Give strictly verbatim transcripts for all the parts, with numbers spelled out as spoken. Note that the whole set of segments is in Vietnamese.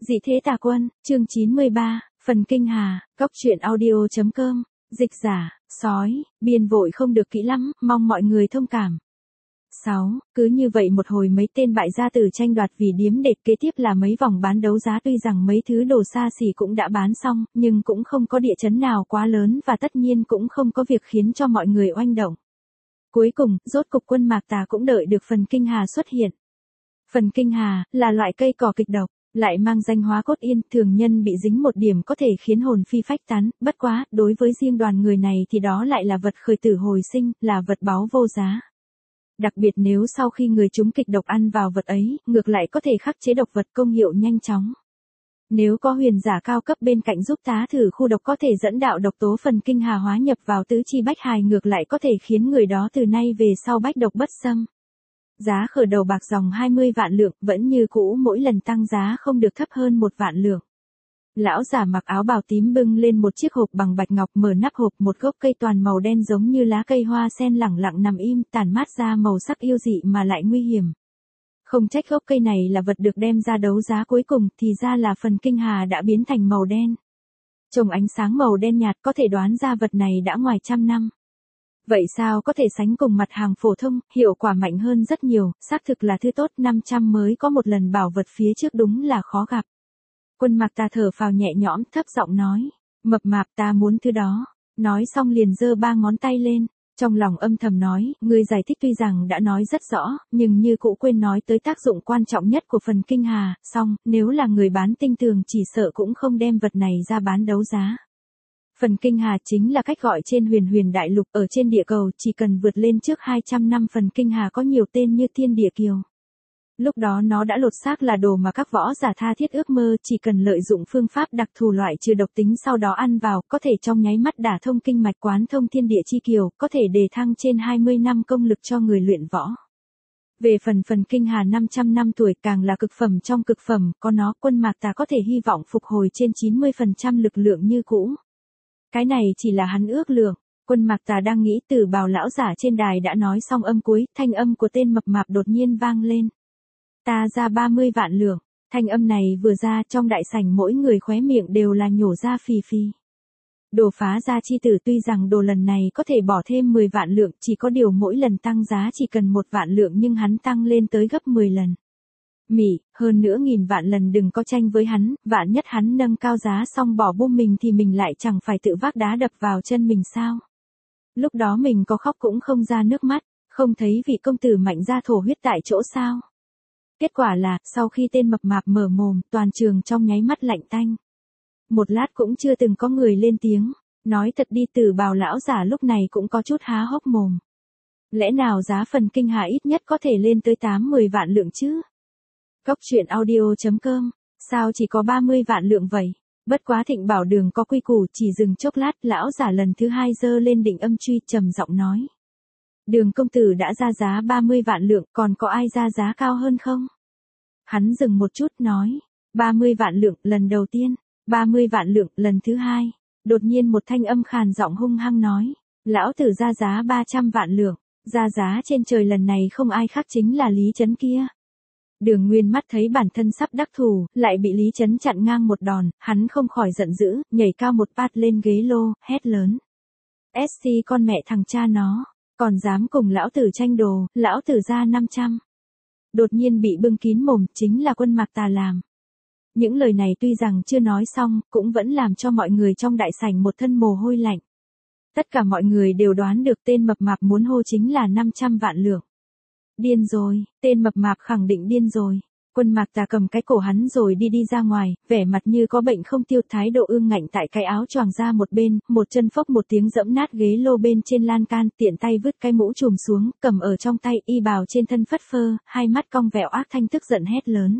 Dị thế tà quân, chương chín mươi ba, phần kinh hà, góc truyện audio.com, dịch giả, sói, biên vội không được kỹ lắm, mong mọi người thông cảm. sáu. Cứ như vậy một hồi mấy tên bại gia tử tranh đoạt vì điếm đệt, kế tiếp là mấy vòng bán đấu giá, tuy rằng mấy thứ đồ xa xỉ cũng đã bán xong, nhưng cũng không có địa chấn nào quá lớn và tất nhiên cũng không có việc khiến cho mọi người oanh động. Cuối cùng, rốt cục Quân Mạc Tà cũng đợi được phần kinh hà xuất hiện. Phần kinh hà, là loại cây cỏ kịch độc, lại mang danh hóa cốt yên, thường nhân bị dính một điểm có thể khiến hồn phi phách tán, bất quá, đối với riêng đoàn người này thì đó lại là vật khởi tử hồi sinh, là vật báu vô giá. Đặc biệt nếu sau khi người chúng kịch độc ăn vào vật ấy, ngược lại có thể khắc chế độc vật, công hiệu nhanh chóng. Nếu có huyền giả cao cấp bên cạnh giúp tá thử khu độc, có thể dẫn đạo độc tố phần kinh hà hóa nhập vào tứ chi bách hài, ngược lại có thể khiến người đó từ nay về sau bách độc bất xâm. Giá khởi đầu bạc dòng hai mươi vạn lượng, vẫn như cũ, mỗi lần tăng giá không được thấp hơn một vạn lượng. Lão giả mặc áo bào tím bưng lên một chiếc hộp bằng bạch ngọc, mở nắp hộp, một gốc cây toàn màu đen giống như lá cây hoa sen lẳng lặng nằm im, tản mát ra màu sắc yêu dị mà lại nguy hiểm. Không trách gốc cây này là vật được đem ra đấu giá cuối cùng, thì ra là phần kinh hà đã biến thành màu đen. Trông ánh sáng màu đen nhạt, có thể đoán ra vật này đã ngoài trăm năm. Vậy sao có thể sánh cùng mặt hàng phổ thông, hiệu quả mạnh hơn rất nhiều, xác thực là thứ tốt, năm trăm mới có một lần bảo vật phía trước đúng là khó gặp. Quân Mạc Tà thở phào nhẹ nhõm, thấp giọng nói, mập mạp, ta muốn thứ đó. Nói xong liền giơ ba ngón tay lên, trong lòng âm thầm nói, ngươi giải thích tuy rằng đã nói rất rõ, nhưng như cũ quên nói tới tác dụng quan trọng nhất của phần kinh hà, xong, nếu là người bán tinh tường chỉ sợ cũng không đem vật này ra bán đấu giá. Phần kinh hà chính là cách gọi trên huyền huyền đại lục, ở trên địa cầu, chỉ cần vượt lên trước hai trăm năm phần kinh hà có nhiều tên như thiên địa kiều. Lúc đó nó đã lột xác là đồ mà các võ giả tha thiết ước mơ, chỉ cần lợi dụng phương pháp đặc thù loại trừ độc tính, sau đó ăn vào, có thể trong nháy mắt đả thông kinh mạch, quán thông thiên địa chi kiều, có thể đề thăng trên hai mươi năm công lực cho người luyện võ. Về phần phần kinh hà năm trăm năm tuổi, càng là cực phẩm trong cực phẩm, có nó, Quân Mạc Tà có thể hy vọng phục hồi trên chín mươi phần trăm lực lượng như cũ. Cái này chỉ là hắn ước lượng. Quân Mạc Tà đang nghĩ, Tử Bào lão giả trên đài đã nói xong âm cuối, thanh âm của tên mập mạp đột nhiên vang lên. Ta ra ba mươi vạn lượng. Thanh âm này vừa ra, trong đại sảnh mỗi người khóe miệng đều là nhổ ra phì phì. Đồ phá gia chi tử, tuy rằng đồ lần này có thể bỏ thêm mười vạn lượng, chỉ có điều mỗi lần tăng giá chỉ cần một vạn lượng, nhưng hắn tăng lên tới gấp mười lần. Mỉ, hơn nữa nghìn vạn lần đừng có tranh với hắn, vạn nhất hắn nâng cao giá xong bỏ bum mình thì mình lại chẳng phải tự vác đá đập vào chân mình sao. Lúc đó mình có khóc cũng không ra nước mắt, không thấy vị công tử mạnh ra thổ huyết tại chỗ sao. Kết quả là, sau khi tên mập mạp mở mồm, toàn trường trong nháy mắt lạnh tanh. Một lát cũng chưa từng có người lên tiếng, nói thật đi, Tử Bào lão giả lúc này cũng có chút há hốc mồm. Lẽ nào giá phần kinh hà ít nhất có thể lên tới tám mươi vạn lượng chứ? Góc truyện audio.com, sao chỉ có ba mươi vạn lượng vậy? Bất quá Thịnh Bảo Đường có quy củ, chỉ dừng chốc lát, lão giả lần thứ hai giơ lên định âm truy, trầm giọng nói. Đường công tử đã ra giá ba mươi vạn lượng, còn có ai ra giá cao hơn không? Hắn dừng một chút, nói, ba mươi vạn lượng, lần đầu tiên, ba mươi vạn lượng, lần thứ hai. Đột nhiên một thanh âm khàn giọng hung hăng nói, lão tử ra giá ba trăm vạn lượng, ra giá trên trời lần này không ai khác chính là Lý Chấn kia. Đường Nguyên mắt thấy bản thân sắp đắc thủ, lại bị Lý Chấn chặn ngang một đòn, hắn không khỏi giận dữ, nhảy cao một pat lên ghế lô, hét lớn. ét xê con mẹ thằng cha nó, còn dám cùng lão tử tranh đồ, lão tử ra năm trăm. Đột nhiên bị bưng kín mồm, chính là Quân Mạc Tà làm. Những lời này tuy rằng chưa nói xong, cũng vẫn làm cho mọi người trong đại sảnh một thân mồ hôi lạnh. Tất cả mọi người đều đoán được tên mập mạp muốn hô chính là năm trăm vạn lượng. Điên rồi, tên mập mạp khẳng định điên rồi. Quân Mạc Tà cầm cái cổ hắn rồi đi đi ra ngoài, vẻ mặt như có bệnh không tiêu, thái độ ương ngạnh tại cái áo choàng ra một bên, một chân phốc một tiếng dẫm nát ghế lô bên trên lan can, tiện tay vứt cái mũ trùm xuống, cầm ở trong tay, y bào trên thân phất phơ, hai mắt cong vẹo ác thanh, tức giận hét lớn.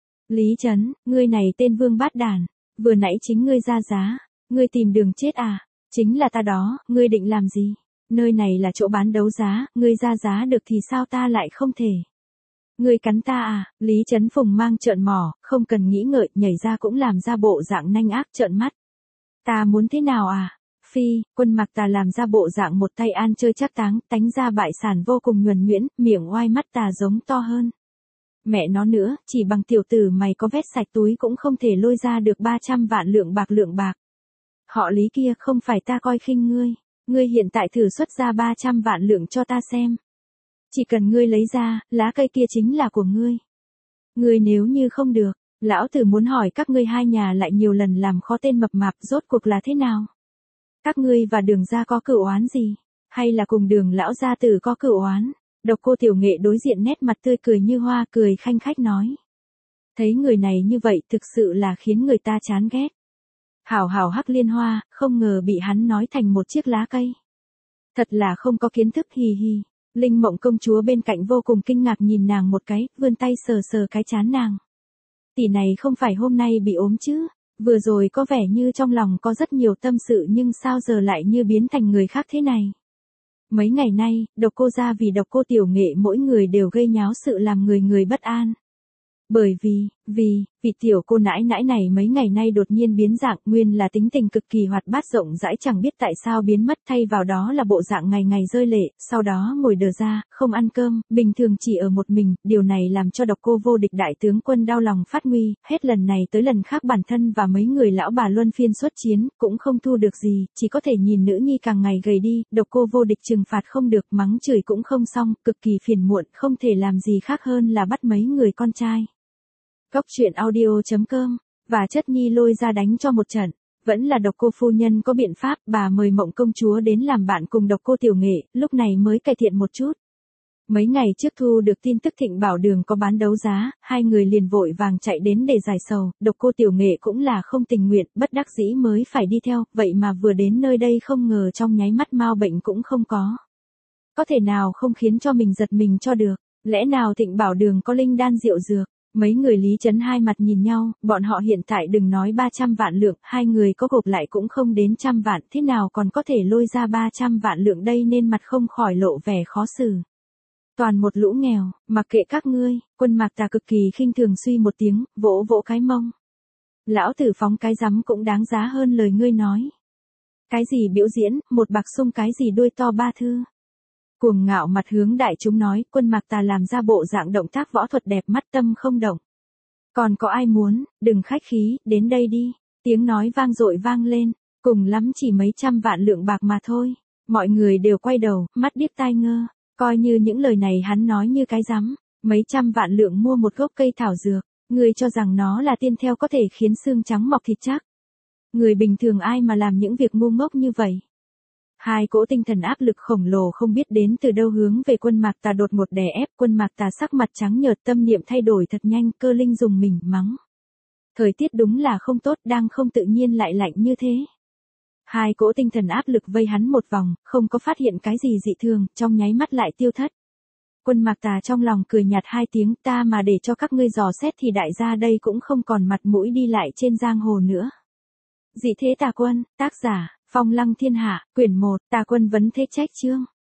Lý Chấn, ngươi này tên vương bát đàn, vừa nãy chính ngươi ra giá, ngươi tìm đường chết à? Chính là ta đó, ngươi định làm gì? Nơi này là chỗ bán đấu giá, ngươi ra giá được thì sao ta lại không thể? Ngươi cắn ta à? Lý Chấn Phùng mang trợn mỏ, không cần nghĩ ngợi, nhảy ra cũng làm ra bộ dạng nanh ác trợn mắt. Ta muốn thế nào à? Phi, Quân Mạc Tà làm ra bộ dạng một tay an chơi chắc táng, tánh ra bại sản vô cùng nhuần nhuyễn, miệng oai mắt tà giống to hơn. Mẹ nó nữa, chỉ bằng tiểu tử mày có vét sạch túi cũng không thể lôi ra được ba trăm vạn lượng bạc lượng bạc. Họ Lý kia, không phải ta coi khinh ngươi. Ngươi hiện tại thử xuất ra ba trăm vạn lượng cho ta xem. Chỉ cần ngươi lấy ra, lá cây kia chính là của ngươi. Ngươi nếu như không được, lão tử muốn hỏi các ngươi hai nhà lại nhiều lần làm khó tên mập mạp rốt cuộc là thế nào? Các ngươi và Đường gia có cửu oán gì? Hay là cùng Đường lão gia tử có cửu oán? Độc Cô Tiểu Nghệ đối diện nét mặt tươi cười như hoa, cười khanh khách nói. Thấy người này như vậy thực sự là khiến người ta chán ghét. Hảo hảo Hắc Liên Hoa, không ngờ bị hắn nói thành một chiếc lá cây. Thật là không có kiến thức, hì hì. Linh Mộng công chúa bên cạnh vô cùng kinh ngạc nhìn nàng một cái, vươn tay sờ sờ cái trán nàng. Tỷ này không phải hôm nay bị ốm chứ? Vừa rồi có vẻ như trong lòng có rất nhiều tâm sự nhưng sao giờ lại như biến thành người khác thế này? Mấy ngày nay, Độc Cô gia vì Độc Cô Tiểu Nghệ mỗi người đều gây nháo sự làm người người bất an. Bởi vì, vì, vì tiểu cô nãi nãi này mấy ngày nay đột nhiên biến dạng, nguyên là tính tình cực kỳ hoạt bát rộng rãi chẳng biết tại sao biến mất, thay vào đó là bộ dạng ngày ngày rơi lệ, sau đó ngồi đờ ra, không ăn cơm, bình thường chỉ ở một mình, điều này làm cho Độc Cô vô địch đại tướng quân đau lòng phát nguy, hết lần này tới lần khác bản thân và mấy người lão bà luân phiên xuất chiến, cũng không thu được gì, chỉ có thể nhìn nữ nhi càng ngày gầy đi, Độc Cô vô địch trừng phạt không được, mắng chửi cũng không xong, cực kỳ phiền muộn, không thể làm gì khác hơn là bắt mấy người con trai. Góc truyện audio chấm com và Chất Nhi lôi ra đánh cho một trận. Vẫn là Độc Cô phu nhân có biện pháp, bà mời Mộng công chúa đến làm bạn cùng Độc Cô Tiểu Nghệ, lúc này mới cải thiện một chút. Mấy ngày trước thu được tin tức Thịnh Bảo Đường có bán đấu giá, hai người liền vội vàng chạy đến để giải sầu, Độc Cô Tiểu Nghệ cũng là không tình nguyện, bất đắc dĩ mới phải đi theo, vậy mà vừa đến nơi đây không ngờ trong nháy mắt mau bệnh cũng không có. Có thể nào không khiến cho mình giật mình cho được, lẽ nào Thịnh Bảo Đường có linh đan diệu dược? Mấy người Lý Trấn hai mặt nhìn nhau, bọn họ hiện tại đừng nói ba trăm vạn lượng, hai người có gộp lại cũng không đến trăm vạn, thế nào còn có thể lôi ra ba trăm vạn lượng đây nên mặt không khỏi lộ vẻ khó xử. Toàn một lũ nghèo, mặc kệ các ngươi, Quân Mạc Tà cực kỳ khinh thường suy một tiếng, vỗ vỗ cái mông. Lão tử phóng cái rắm cũng đáng giá hơn lời ngươi nói. Cái gì biểu diễn, một bạc sung cái gì đuôi to ba thư. Cuồng ngạo mặt hướng đại chúng nói, Quân Mạc Tà làm ra bộ dạng động tác võ thuật đẹp mắt tâm không động. Còn có ai muốn, đừng khách khí, đến đây đi. Tiếng nói vang dội vang lên, cùng lắm chỉ mấy trăm vạn lượng bạc mà thôi. Mọi người đều quay đầu, mắt điếc tai ngơ, coi như những lời này hắn nói như cái rắm. Mấy trăm vạn lượng mua một gốc cây thảo dược, người cho rằng nó là tiên theo có thể khiến xương trắng mọc thịt chắc. Người bình thường ai mà làm những việc ngu ngốc như vậy. Hai cỗ tinh thần áp lực khổng lồ không biết đến từ đâu hướng về Quân Mạc Tà đột ngột đè ép, Quân Mạc Tà sắc mặt trắng nhợt, tâm niệm thay đổi thật nhanh, Cơ Linh dùng mình mắng. Thời tiết đúng là không tốt, đang không tự nhiên lại lạnh như thế. Hai cỗ tinh thần áp lực vây hắn một vòng, không có phát hiện cái gì dị thường, trong nháy mắt lại tiêu thất. Quân Mạc Tà trong lòng cười nhạt hai tiếng, ta mà để cho các ngươi dò xét thì đại gia đây cũng không còn mặt mũi đi lại trên giang hồ nữa. Dị thế Tà Quân, tác giả Phong Lăng Thiên Hạ, quyển một, Tà Quân vấn thế trách chương.